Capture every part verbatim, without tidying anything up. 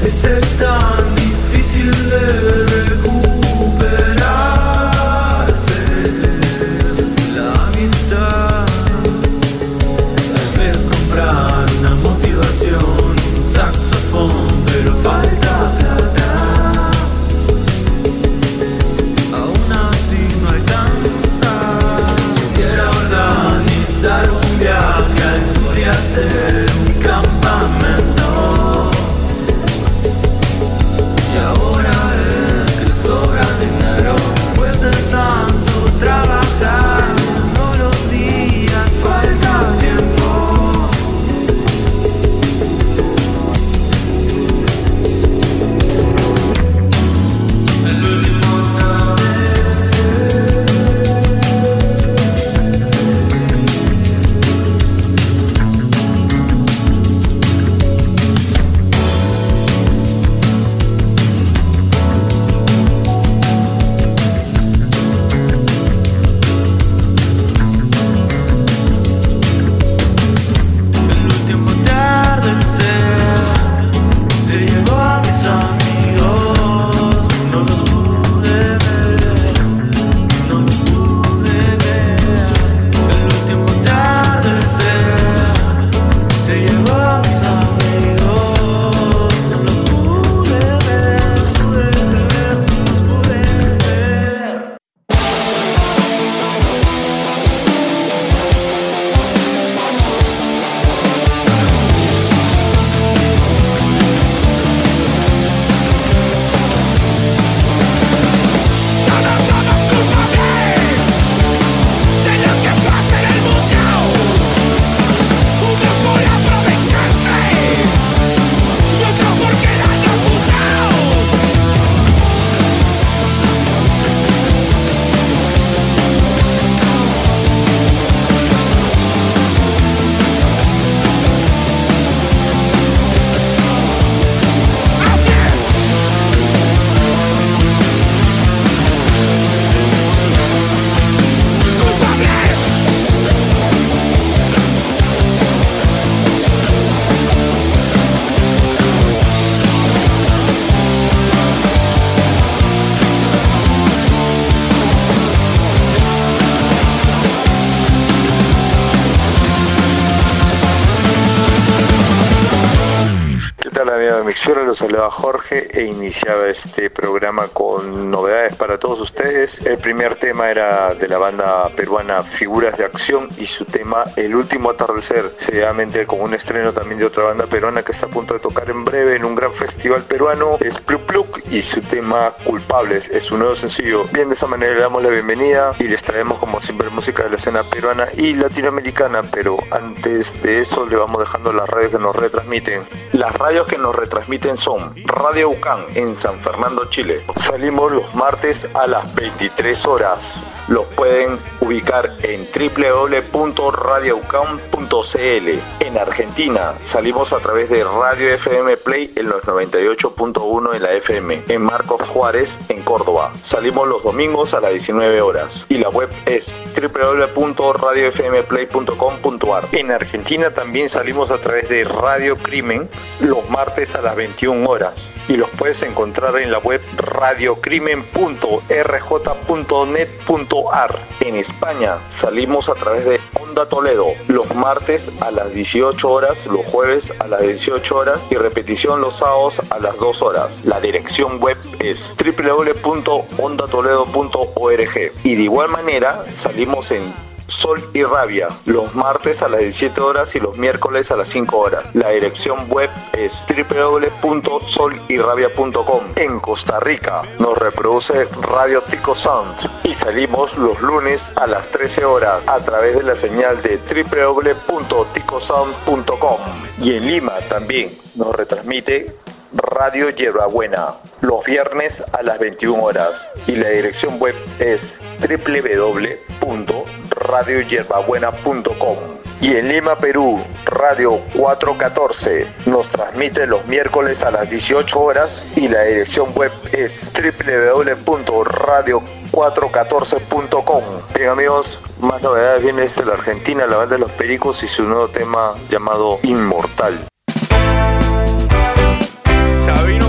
Mixura, los hablaba Jorge e iniciaba este programa con novedades para todos ustedes. El primer tema era de la banda peruana Figuras de Acción y su tema El Último Atardecer, seguidamente con un estreno también de otra banda peruana que está a punto de tocar en breve en un gran festival peruano, es Pluk Pluk, y su tema Culpables es su nuevo sencillo. Bien, de esa manera le damos la bienvenida y les traemos como siempre música de la escena peruana y latinoamericana, pero antes de eso le vamos dejando las radios que nos retransmiten. Las radios que nos retransmiten son Radio UCAN en San Fernando, Chile. Salimos los martes a las veintitrés horas. Los pueden ubicar en doble u doble u doble u punto radio u c a n punto c l. En Argentina salimos a través de Radio F M Play en los noventa y ocho punto uno en la F M. En Marcos Juárez, en Córdoba. Salimos los domingos a las diecinueve horas. Y la web es doble u doble u doble u punto radio f m play punto com punto a r. En Argentina también salimos a través de Radio Crimen los martes a las veintiuna horas. Y los puedes encontrar en la web radiocrimen punto r j punto net punto a r. En España salimos a través de Onda Toledo los martes a las dieciocho horas, los jueves a las dieciocho horas y repetición los sábados a las dos horas. La dirección web es doble u doble u doble u punto onda toledo punto org. Y de igual manera salimos en Sol y Rabia los martes a las diecisiete horas y los miércoles a las cinco horas. La dirección web es doble u doble u doble u punto sol y rabia punto com. En Costa Rica nos reproduce Radio Tico Sound y salimos los lunes a las trece horas a través de la señal de doble u doble u doble u punto tico sound punto com. Y en Lima también nos retransmite Radio Hierbabuena los viernes a las veintiuna horas y la dirección web es doble u doble u doble u punto radio hierbabuena punto com. Y en Lima, Perú, Radio cuatrocientos catorce nos transmite los miércoles a las dieciocho horas y la dirección web es doble u doble u doble u punto radio cuatrocientos catorce punto com. Bien, amigos, más novedades viene desde la Argentina, la banda de los Pericos y su nuevo tema llamado Inmortal. Sabino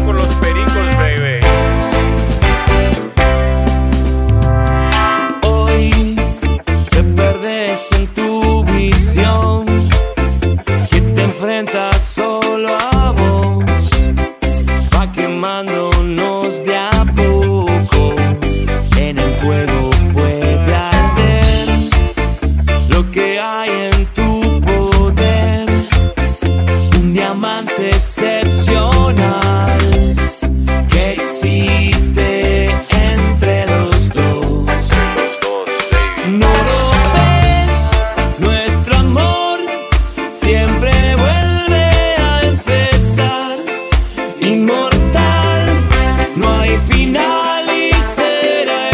inmortal, no hay final y será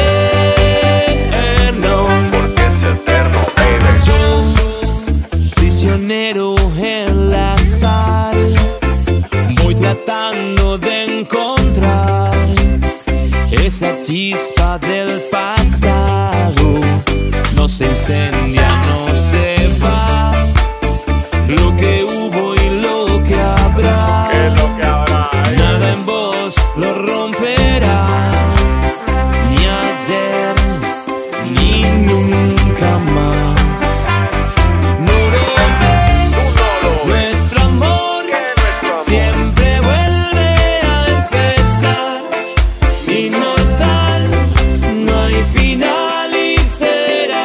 eterno. Porque es eterno, baby. Yo, prisionero en la sal, voy tratando de encontrar esa chispa del pasado. No se incendia, no se va. Lo que hubo y lo que habrá, ¿Qué es lo que habrá? nada en vos lo romperá. Ni ayer, ni nunca más. No lo ves, nuestro amor siempre vuelve a empezar. Inmortal, no hay final y será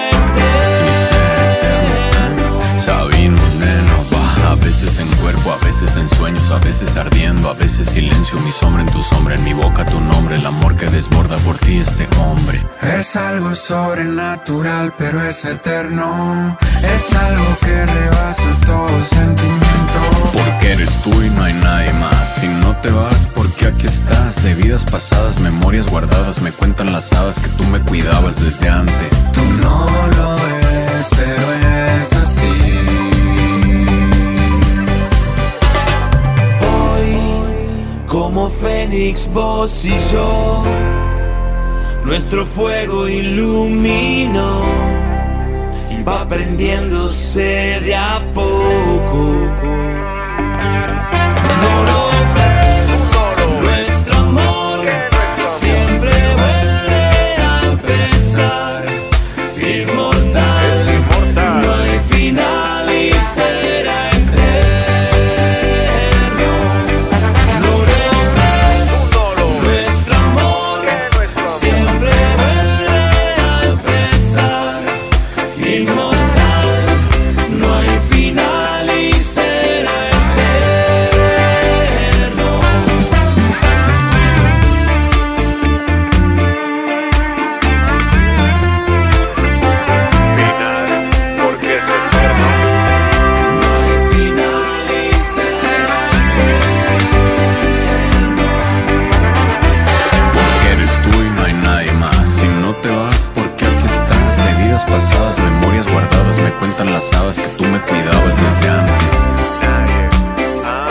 eterno. Sabino, neno, va. A veces en cuerpo, a veces en sueños, a veces ardiendo, a veces silencio. Mi sombra en tu sombra, en mi boca tu nombre. El amor que desborda por ti este hombre. Es algo sobrenatural, pero es eterno. Es algo que rebasa todo sentimiento. Porque eres tú y no hay nadie más. Si no te vas, porque aquí estás. De vidas pasadas, memorias guardadas, me cuentan las hadas que tú me cuidabas desde antes. Tú no lo ves, pero es así. Hoy, como Fénix, vos y yo, nuestro fuego iluminó y va prendiéndose de a poco. No lo ves, nuestro amor siempre vuelve a empezar. Inmortal, no hay final y será eterno. No lo ves, nuestro amor siempre vuelve a empezar. Inmortal, no hay final y será eterno. Final, porque es eterno. No hay final y será eterno. Porque eres tú y no hay nadie más. Si no te vas, porque aquí estás. De vidas pasadas, memorias guardadas, me cuentan las hadas que tú me cuidabas desde antes. Nadie. Ah.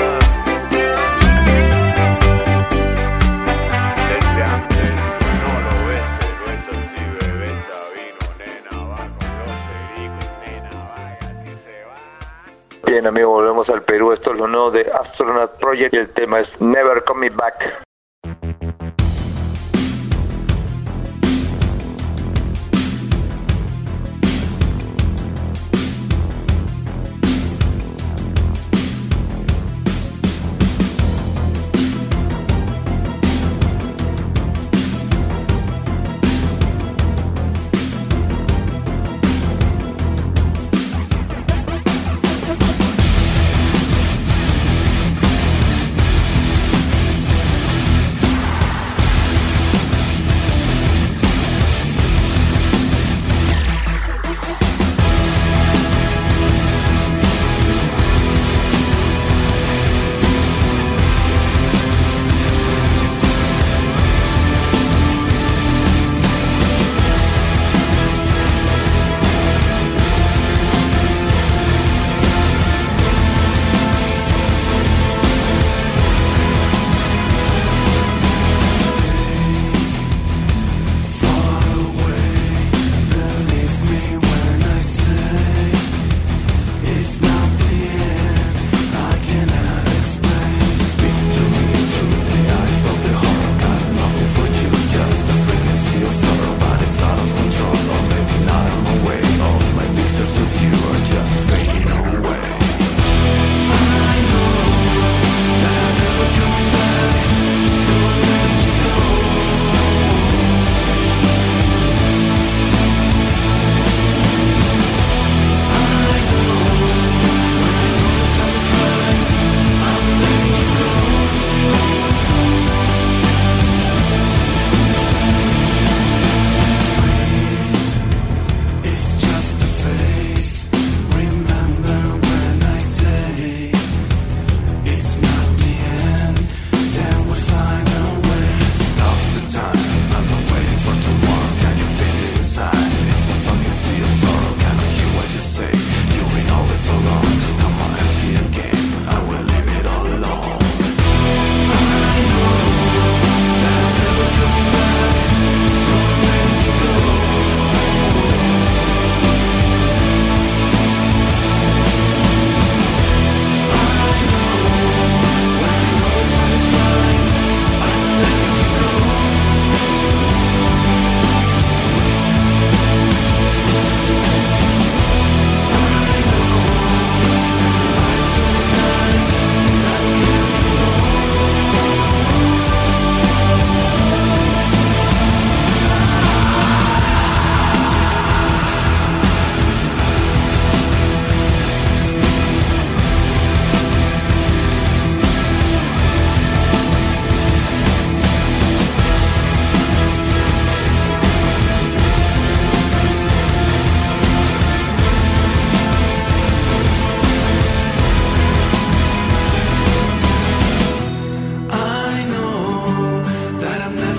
Desde antes. No lo ves, pero eso sí, bebé Sabino, nena, va con los pericos, nena, vaya, así se va. Bien, amigos, volvemos al Perú. Esto es lo nuevo de Astronaut Project y el tema es Never Coming Back.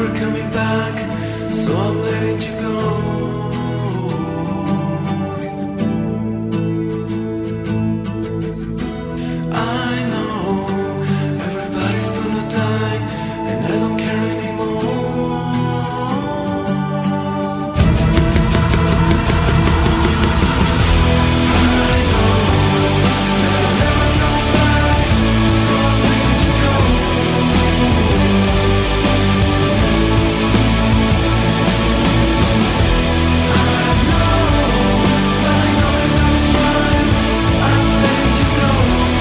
never coming back, so I'm letting you go. I know everybody's gonna die, and I don't care anymore. I know that I'll never come back, so I'm letting you go. I know, but I know that time is fine, I'm letting you go.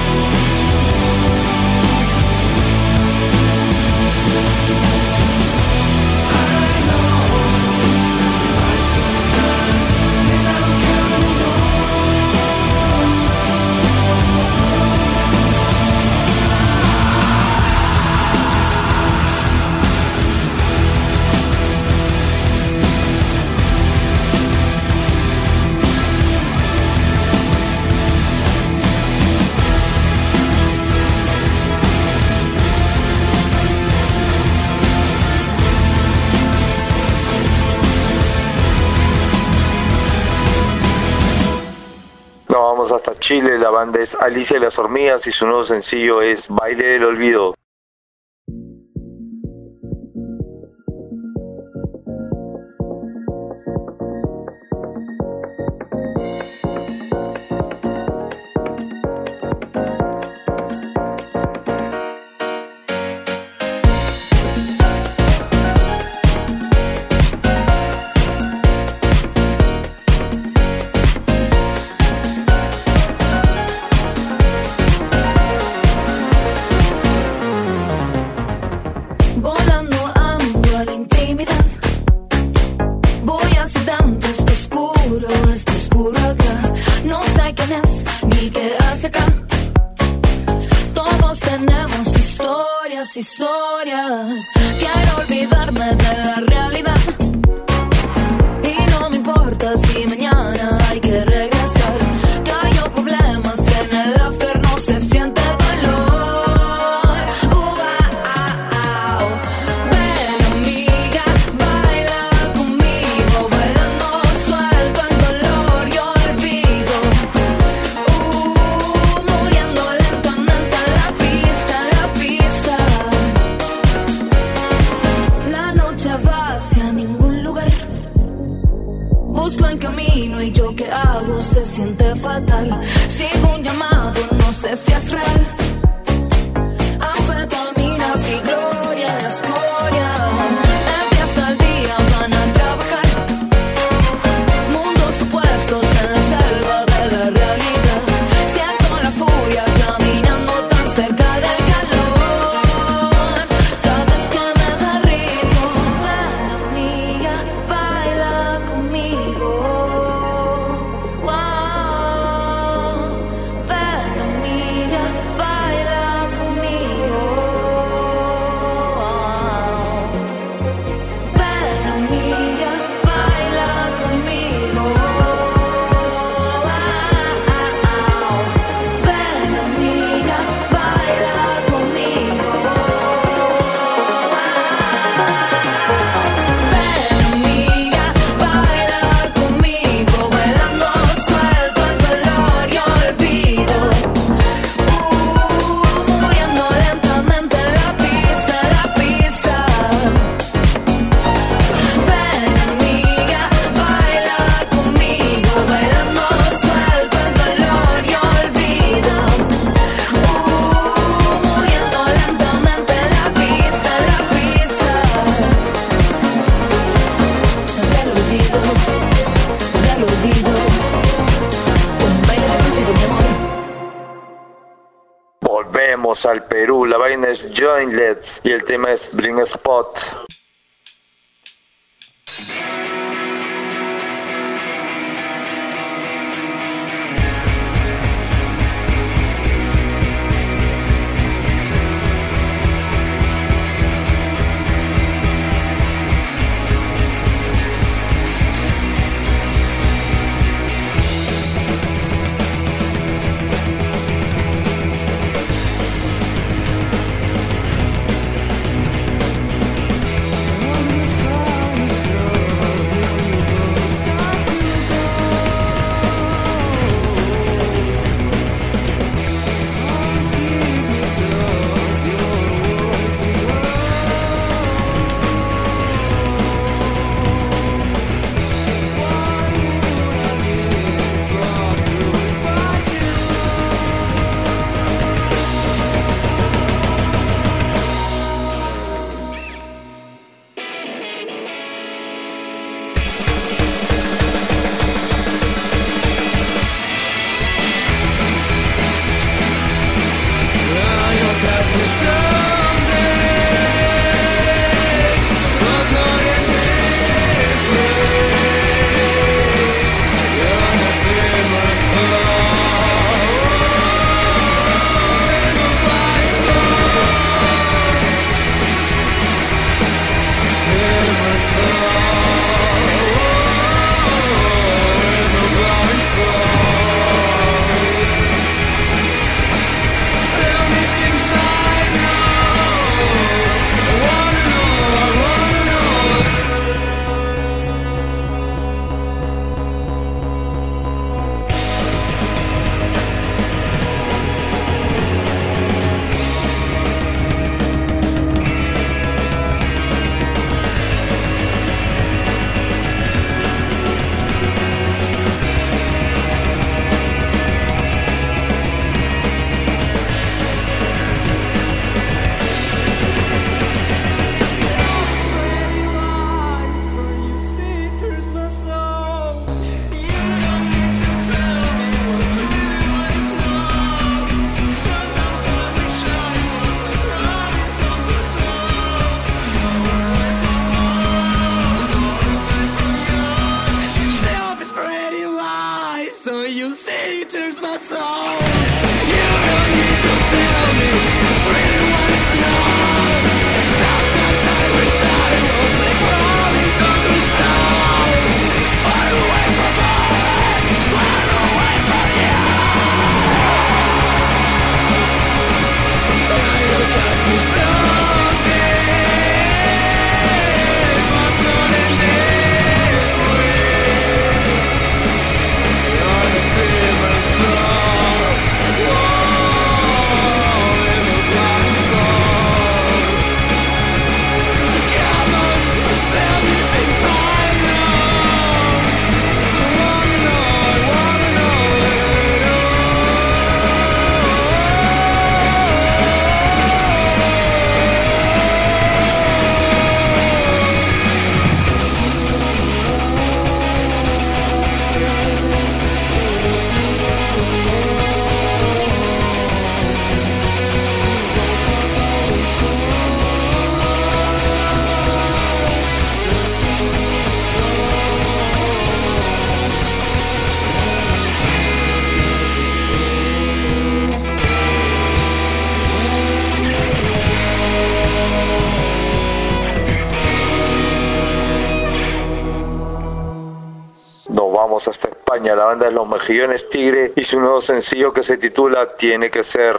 Nos vamos hasta Chile, la banda es Alicia y las Hormigas y su nuevo sencillo es Baile del Olvido. Volando ando a la intimidad. Voy hacia adentro, está oscuro, está oscuro acá. No sé quién es ni qué hace acá. Todos tenemos historias, historias. Quiero olvidarme de la realidad. Y no me importa si mañana hay que regresar. Que hay problemas en el after, no se siente dolor. Uh, ah, ah, ah. Ven amiga, baila conmigo, bailando suelto el dolor y olvido. Uh, muriendo lentamente en la pista, en la pista. La noche va hacia ningún lugar. Busco el camino y yo qué hago, se siente fatal. Sigo un llamado, no sé si es real. Anfetaminas y gloria, la escoria. Empieza el día, van a trabajar. Mundos opuestos en la selva de la realidad. Siento la furia caminando tan cerca del calor. Sabes que me derrito. Ven amiga, baila conmigo. Wow. Ven amiga, baila conmigo. Ven amiga, baila conmigo. Ven amiga, baila conmigo. Ven amiga, baila conmigo, bailando suelto el dolor y olvido. Uh, muriendo lentamente en la pista, en la pista. Ven amiga, baila conmigo, bailando suelto el dolor y olvido. Uh, muriendo lentamente en la pista, en la pista. Del olvido, del olvido. Un baile del olvido, mi amor. Volvemos al Perú, la vaina es Jointlets y el tema es Bring a Spot. vamos hasta España. La banda es Los Mejillones Tigre y su nuevo sencillo que se titula Tiene que ser.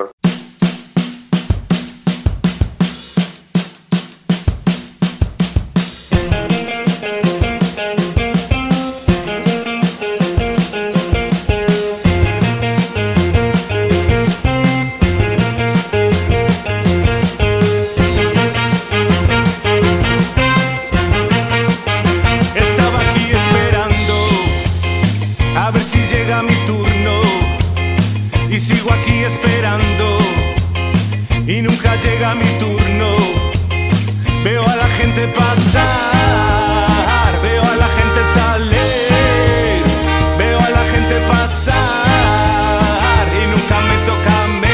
Llega mi turno, veo a la gente pasar, veo a la gente salir, veo a la gente pasar y nunca me toca a mí.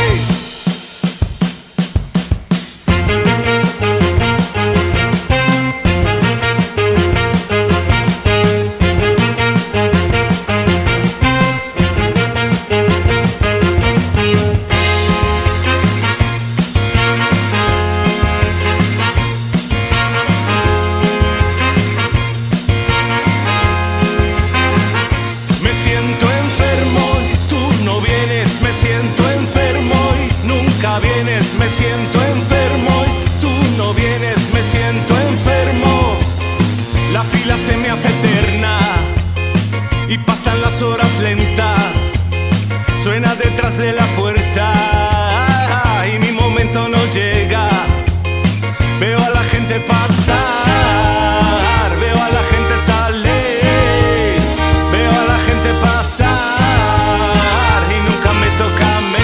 Me siento enfermo y tú no vienes, me siento enfermo. La fila se me hace eterna y pasan las horas lentas. Suena detrás de la puerta y mi momento no llega. Veo a la gente pasar, veo a la gente salir, veo a la gente pasar y nunca me toca a mí.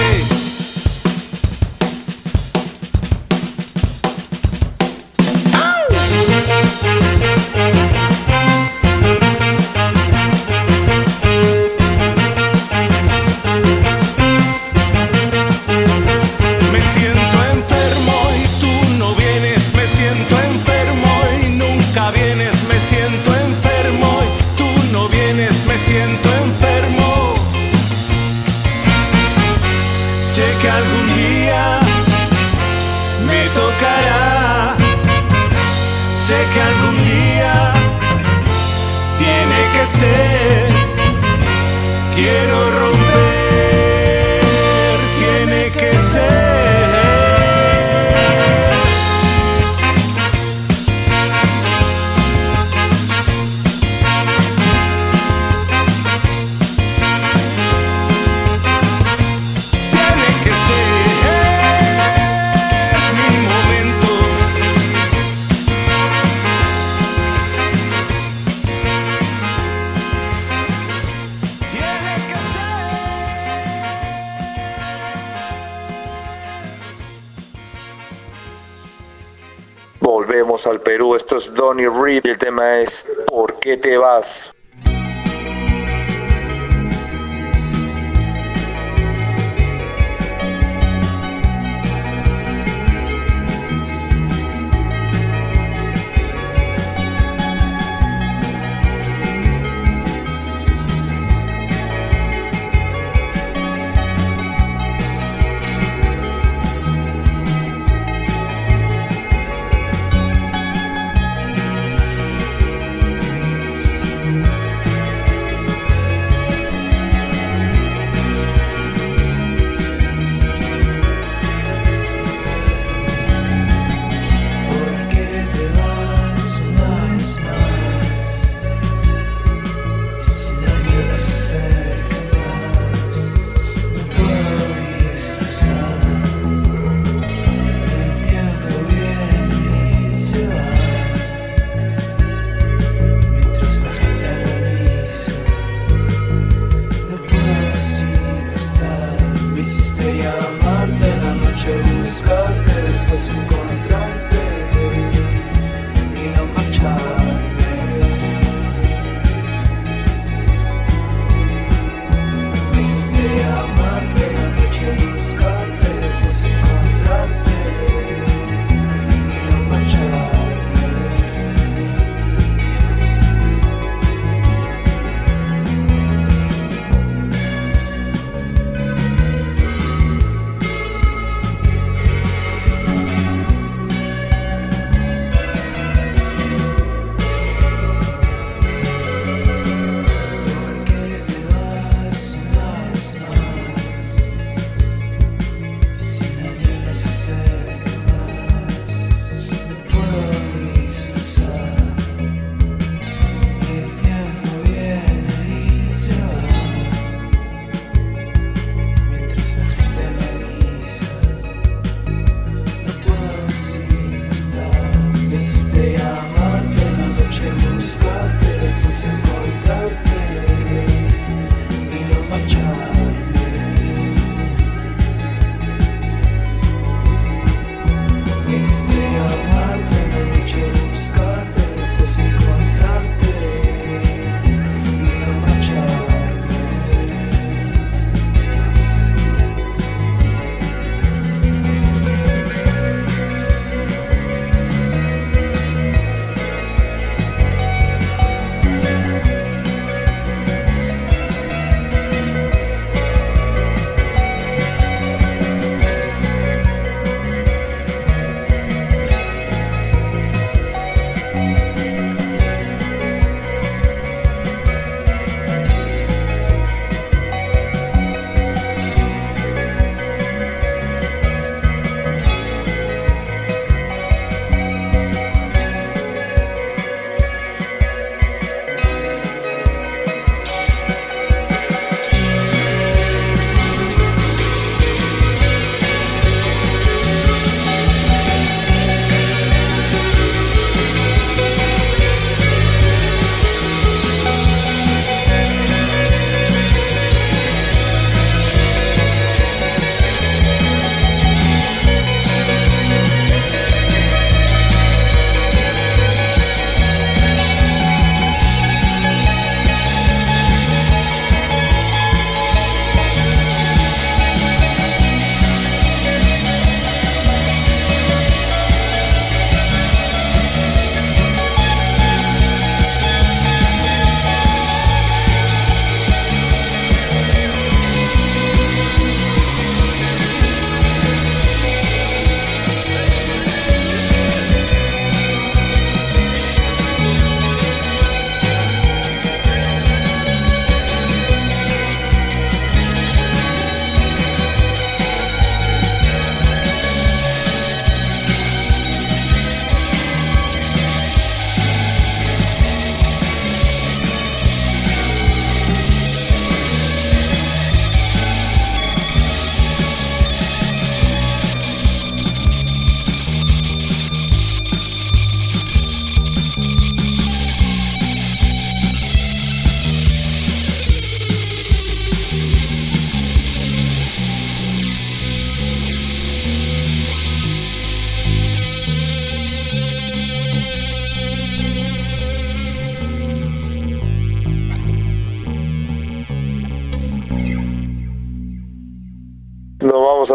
Siento enfermo. Sé que algún día me tocará. Sé que algún día tiene que ser. Quiero romper, tiene que ser. Volvemos al Perú, esto es Donny Reed y el tema es ¿Por qué te vas?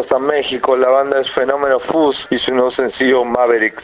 hasta México, la banda es Fenómeno Fuzz y su nuevo sencillo Mavericks.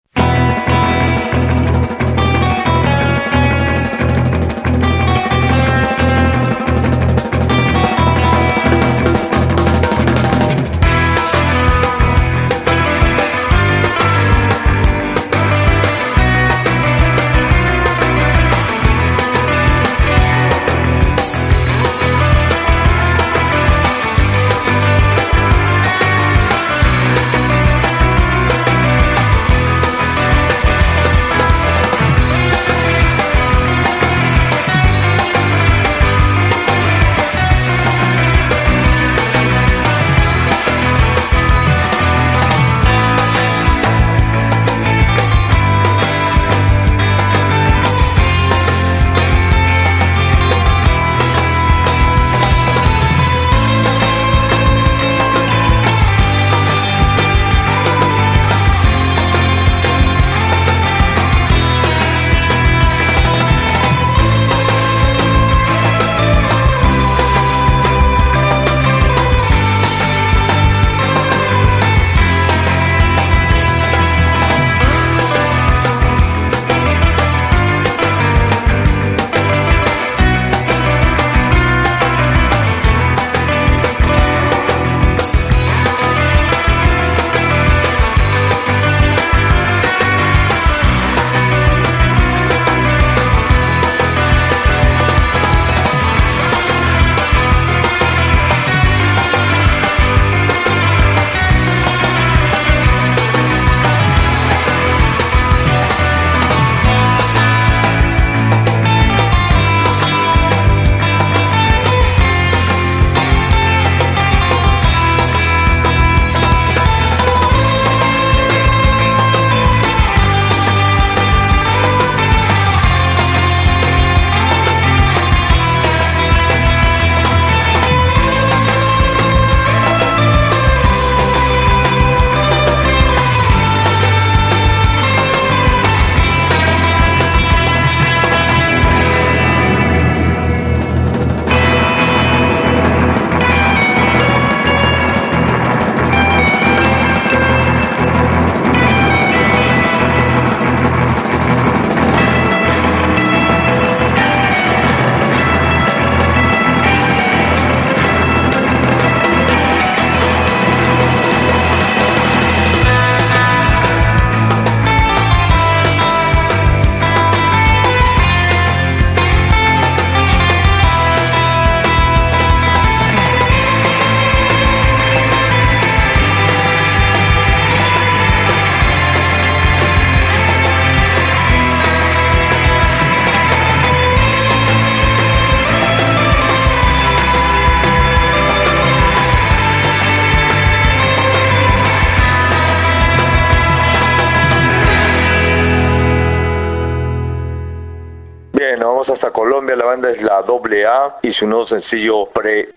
Hasta Colombia, la banda es la doble A y su nuevo sencillo Pre.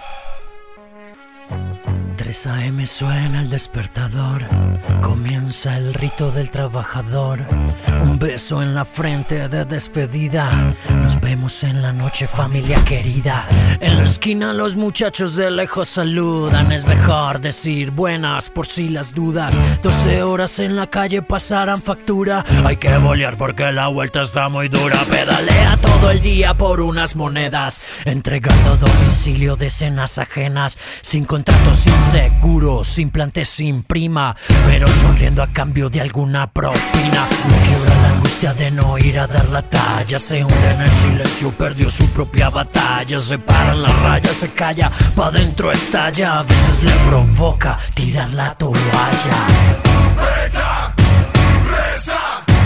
tres a eme suena el despertador, comienza el rito del trabajador. Un beso en la frente de despedida, nos vemos en la noche familia querida. En la esquina los muchachos de lejos saludan, es mejor decir buenas por si las dudas. doce horas en la calle pasarán factura, hay que bolear porque la vuelta está muy dura. Pedalea todo el día por unas monedas, entregando domicilio de cenas ajenas, sin contrato, sin seguro, sin plante, sin prima, pero sonriendo a cambio de alguna propina. Me quiebra la angustia de no ir a dar la talla, se hunde en el silencio, perdió su propia batalla. Se paran las rayas, se calla, pa' dentro estalla, a veces le provoca tirar la toalla. Reta, reza,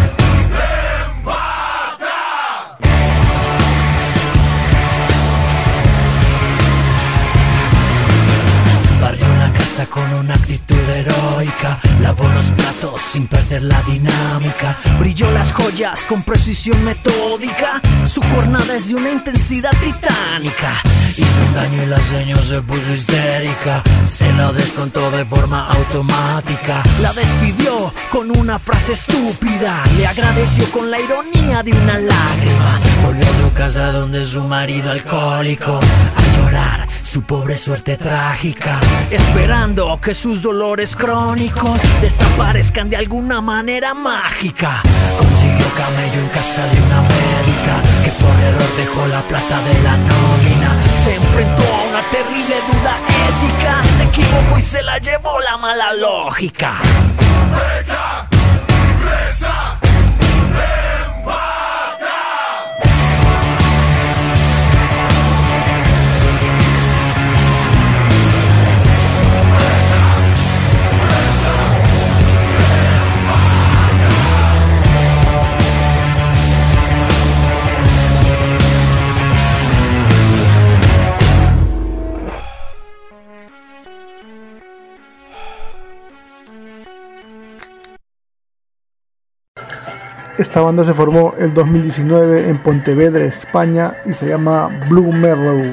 barrió la casa con una actitud heroica, lavó los platos sin perder la dinámica, brilló las joyas con precisión metódica, su jornada es de una intensidad titánica. Hizo un daño y la señora se puso histérica, se la descontó de forma automática, la despidió con una frase estúpida, le agradeció con la ironía de una lágrima, volvió a su casa donde su marido alcohólico a llorar su pobre suerte trágica, esperando que sus dolores crónicos desaparezcan de alguna manera mágica. Consiguió camello en casa de una médica que por error dejó la plata de la nómina. Se enfrentó a una terrible duda ética, se equivocó y se la llevó la mala lógica. Reca, reza, Esta banda se formó en dos mil diecinueve en Pontevedra, España, y se llama Blue Meadow.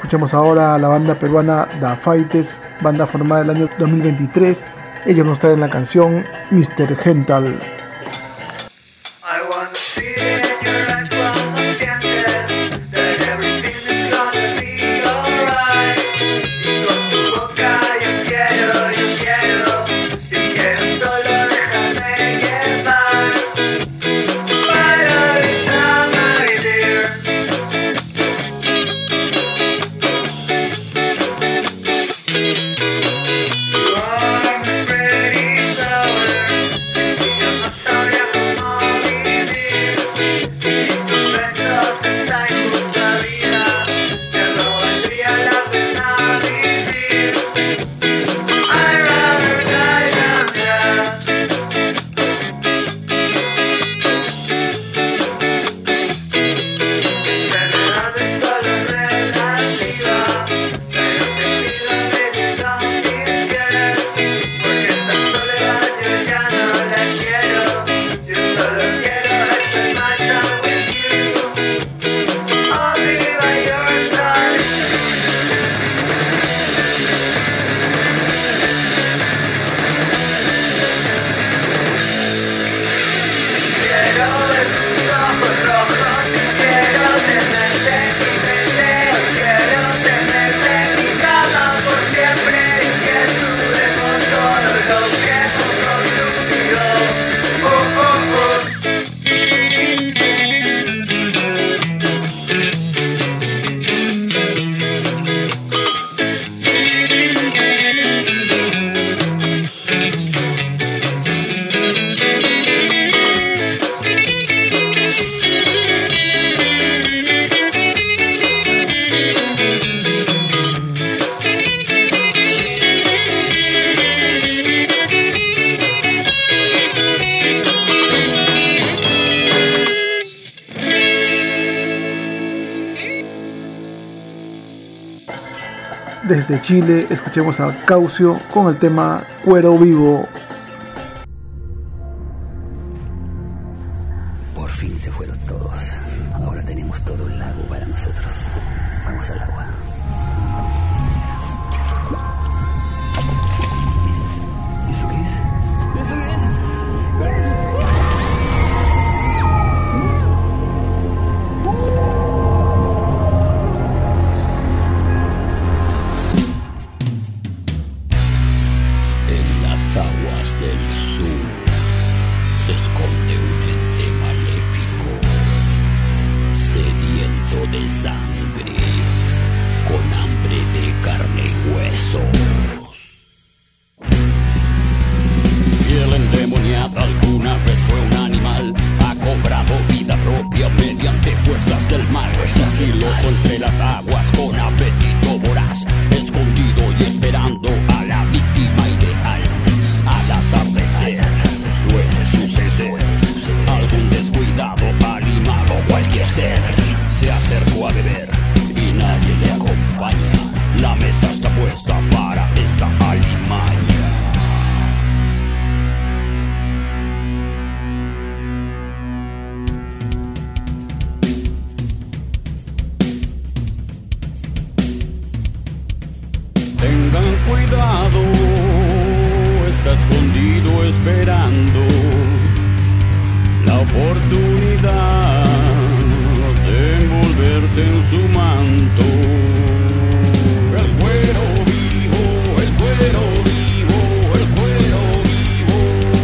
Escuchamos ahora a la banda peruana Da Faites, banda formada el año dos mil veintitrés. Ellos nos traen la canción mister Gental. Desde Chile escuchemos a Caucio con el tema Cuero Vivo. Por fin se fueron todos. Ahora tenemos todo el lago para nosotros. Vamos al agua. ¿Eso qué es? ¿Eso qué es? ¿Qué es? Aguas del sur se esconde un ente maléfico, sediento de sangre, con hambre de carne y huesos. Piel endemoniada alguna vez fue un animal, ha cobrado vida propia mediante fuerzas del mal. Sigiloso entre las aguas con apetito voraz, escondido y esperando a la víctima ideal. Al atardecer suele suceder, algún descuidado, animal o cualquier ser se acercó a beber y nadie le acompaña. La mesa está puesta para esta alimaña. Tengan cuidado, está escondido esperando la oportunidad de envolverte en su manto. El cuero vivo, el cuero vivo, el cuero vivo,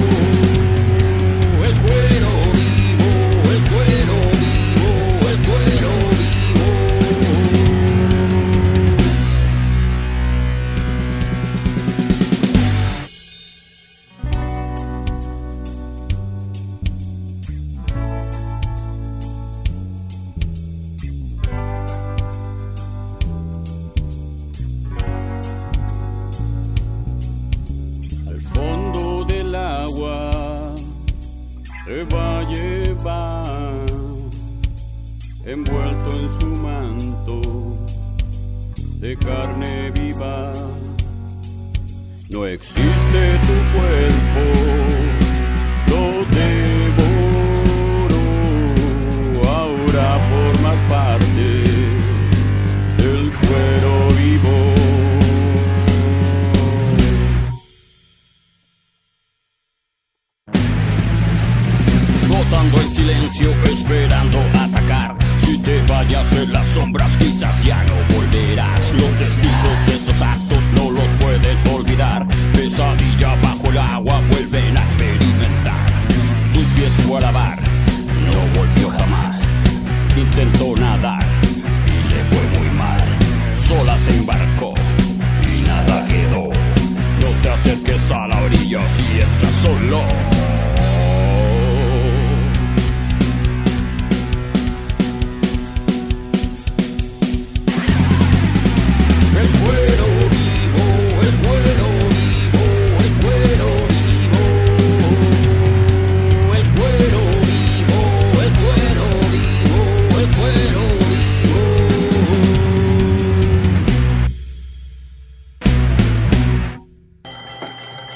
el cuero vivo, el cuero vivo, el cuero vivo. Te va a llevar envuelto en su manto de carne viva. No existe tu cuerpo, lo devoro. Ahora formas parte del cuero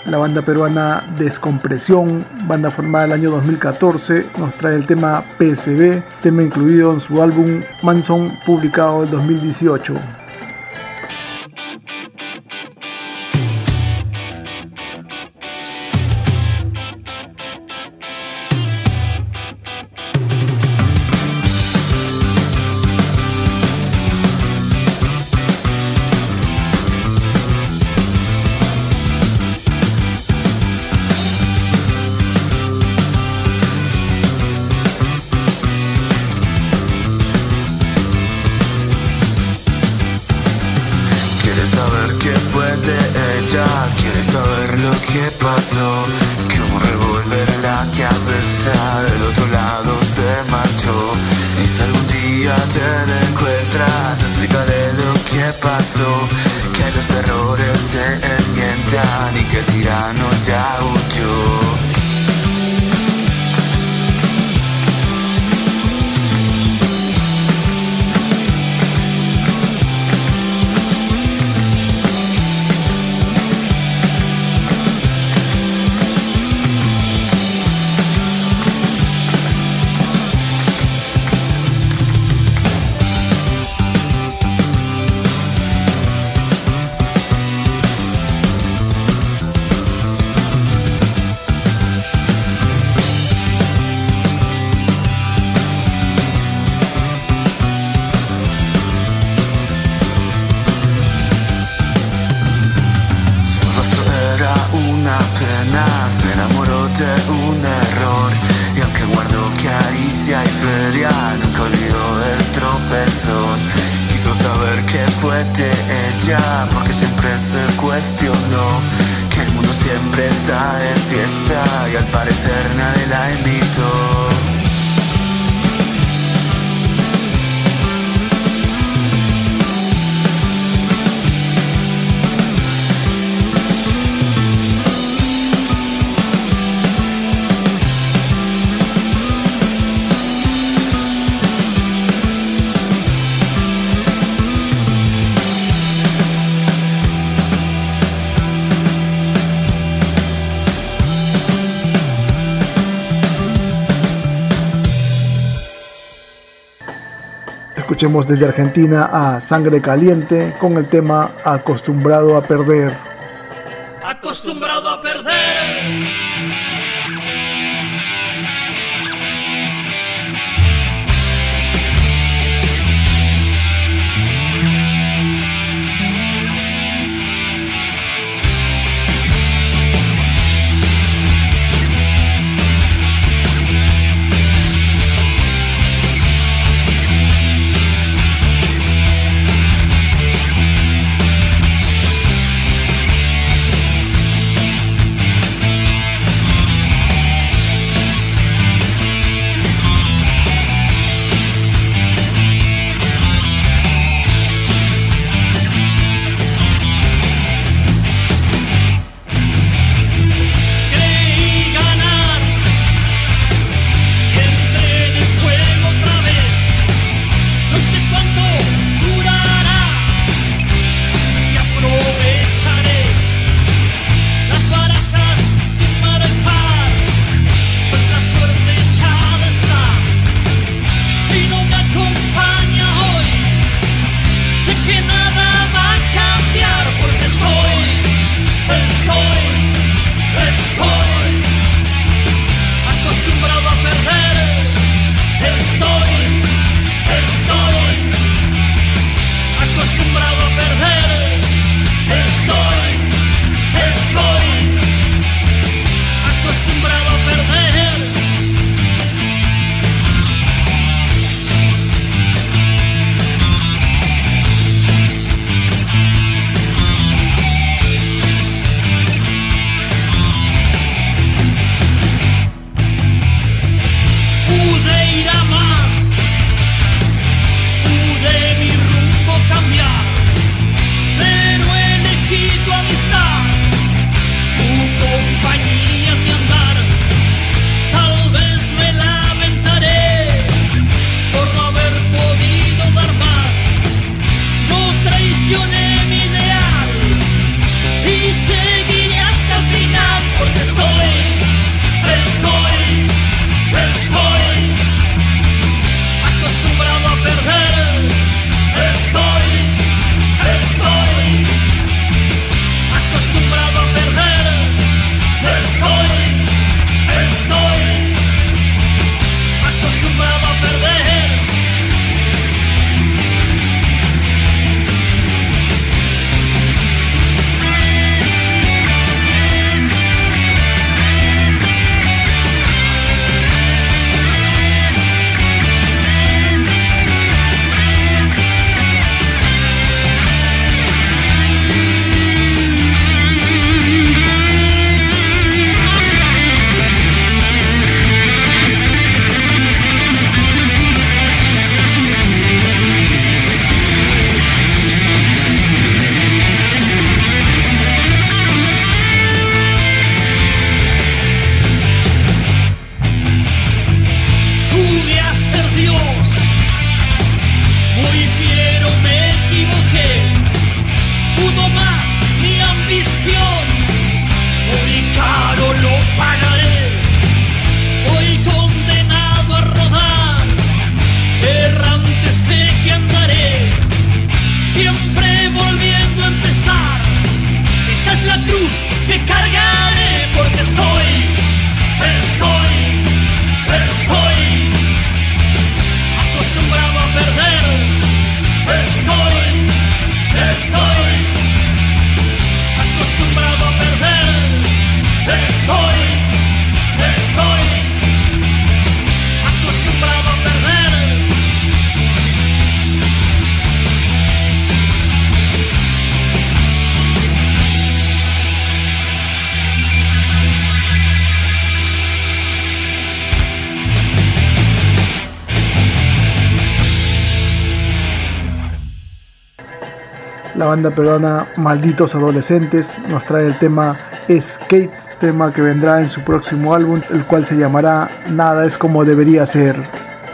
La banda peruana Descompresión, banda formada el año dos mil catorce, nos trae el tema P S B, tema incluido en su álbum Manson, publicado en dos mil dieciocho. Escuchemos desde Argentina a Sangre Caliente con el tema Acostumbrado a Perder. Acostumbrado a perder. Estoy, estoy acostumbrado a perder. Estoy, estoy acostumbrado a perder. Estoy, estoy acostumbrado a perder. La banda peruana Malditos Adolescentes nos trae el tema Skate, tema que vendrá en su próximo álbum, el cual se llamará Nada es como debería ser.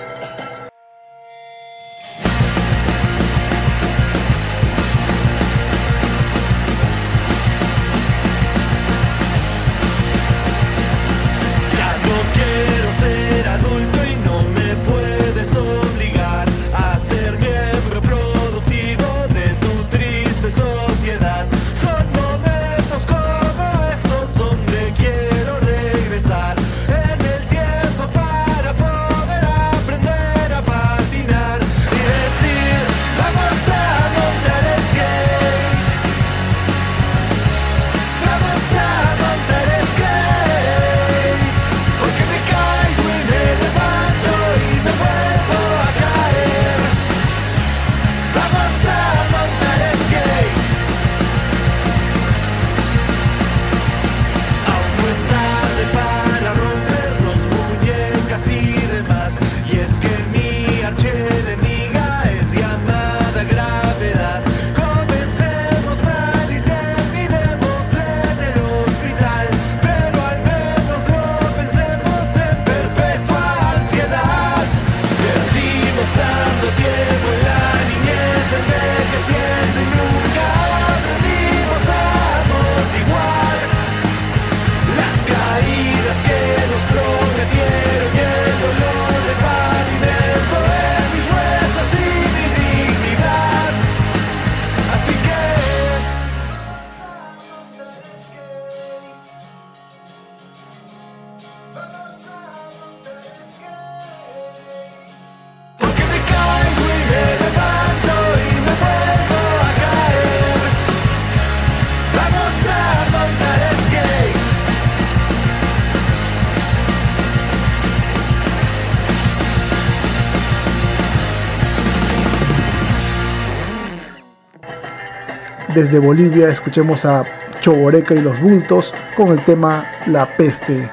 Desde Bolivia escuchemos a Choboreca y los Bultos con el tema La Peste.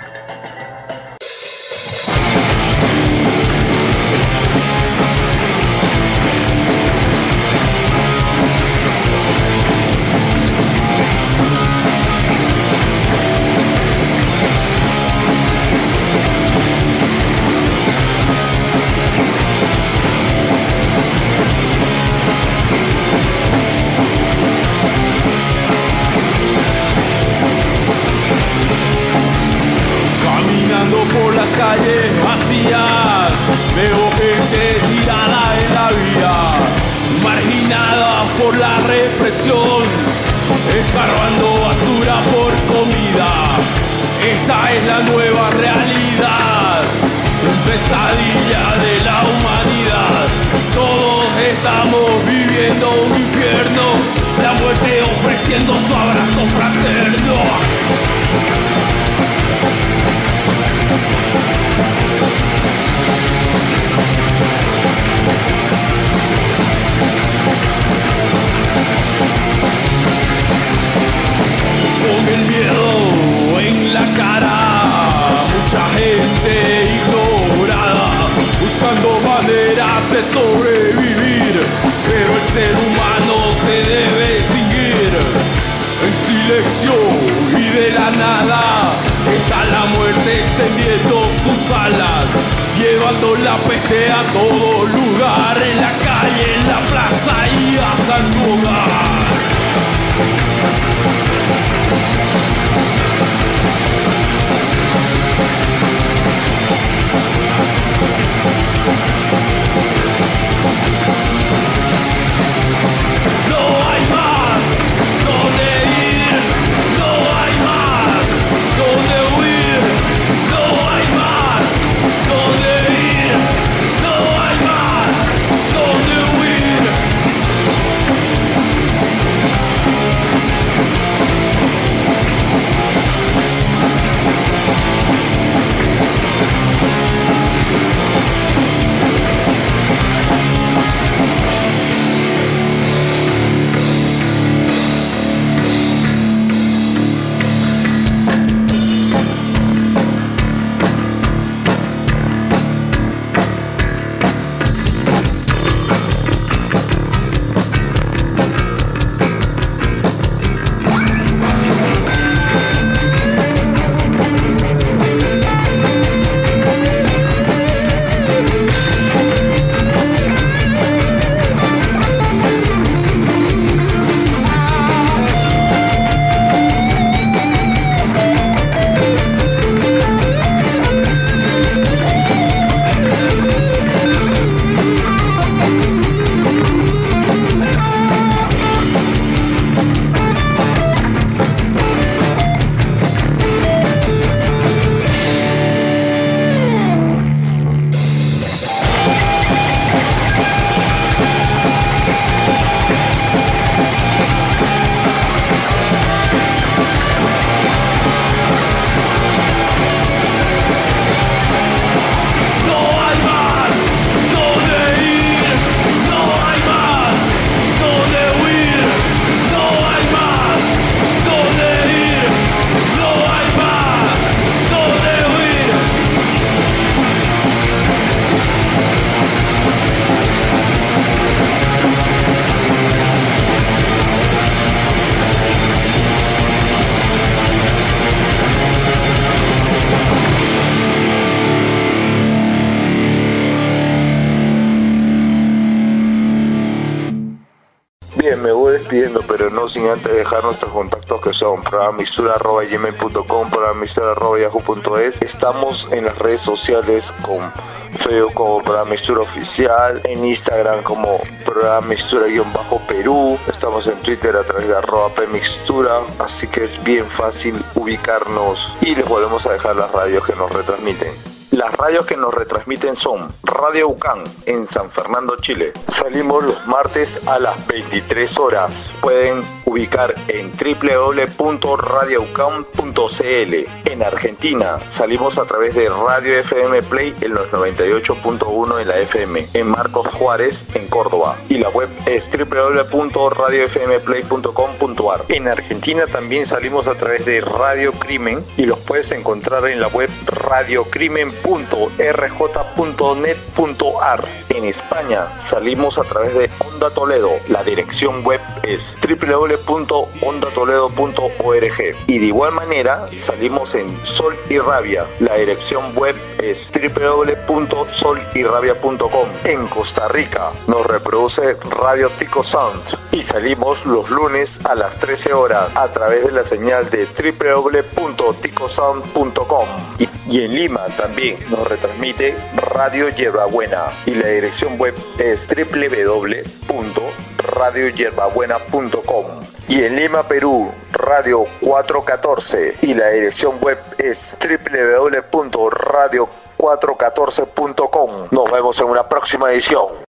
No sin antes dejar nuestros contactos, que son programa mistura arroba gmail punto com, programa mistura arroba yahoo punto es. Estamos en las redes sociales con Facebook como Programa Mistura Oficial, en Instagram como Programa Mistura-Perú, estamos en Twitter a través de arroba Pmixtura, así que es bien fácil ubicarnos y les volvemos a dejar las radios que nos retransmiten. Las radios que nos retransmiten son Radio UCAN en San Fernando, Chile. Salimos los martes a las veintitrés horas. Pueden ubicar en doble u doble u doble u punto radio ucam punto c l. En Argentina salimos a través de Radio F M Play en los noventa y ocho punto uno en la F M, en Marcos Juárez, en Córdoba. Y la web es doble u doble u doble u punto radio f m play punto com punto a r. En Argentina también salimos a través de Radio Crimen y los puedes encontrar en la web radio crimen punto r j punto net punto a r. En España salimos a través de Onda Toledo. La dirección web es doble u doble u doble u punto onda toledo punto org. Y de igual manera salimos en Sol y Rabia. La dirección web es doble u doble u doble u punto sol y rabia punto com. En Costa Rica nos reproduce Radio Tico Sound y salimos los lunes a las trece horas a través de la señal de doble u doble u doble u punto tico sound punto com. Y, y en Lima también nos retransmite Radio Yerbabuena y la dirección web es doble u doble u doble u punto radio yerbabuena punto com. Y en Lima, Perú, Radio cuatrocientos catorce y la dirección web es doble u doble u doble u punto radio cuatrocientos catorce punto com. Nos vemos en una próxima edición.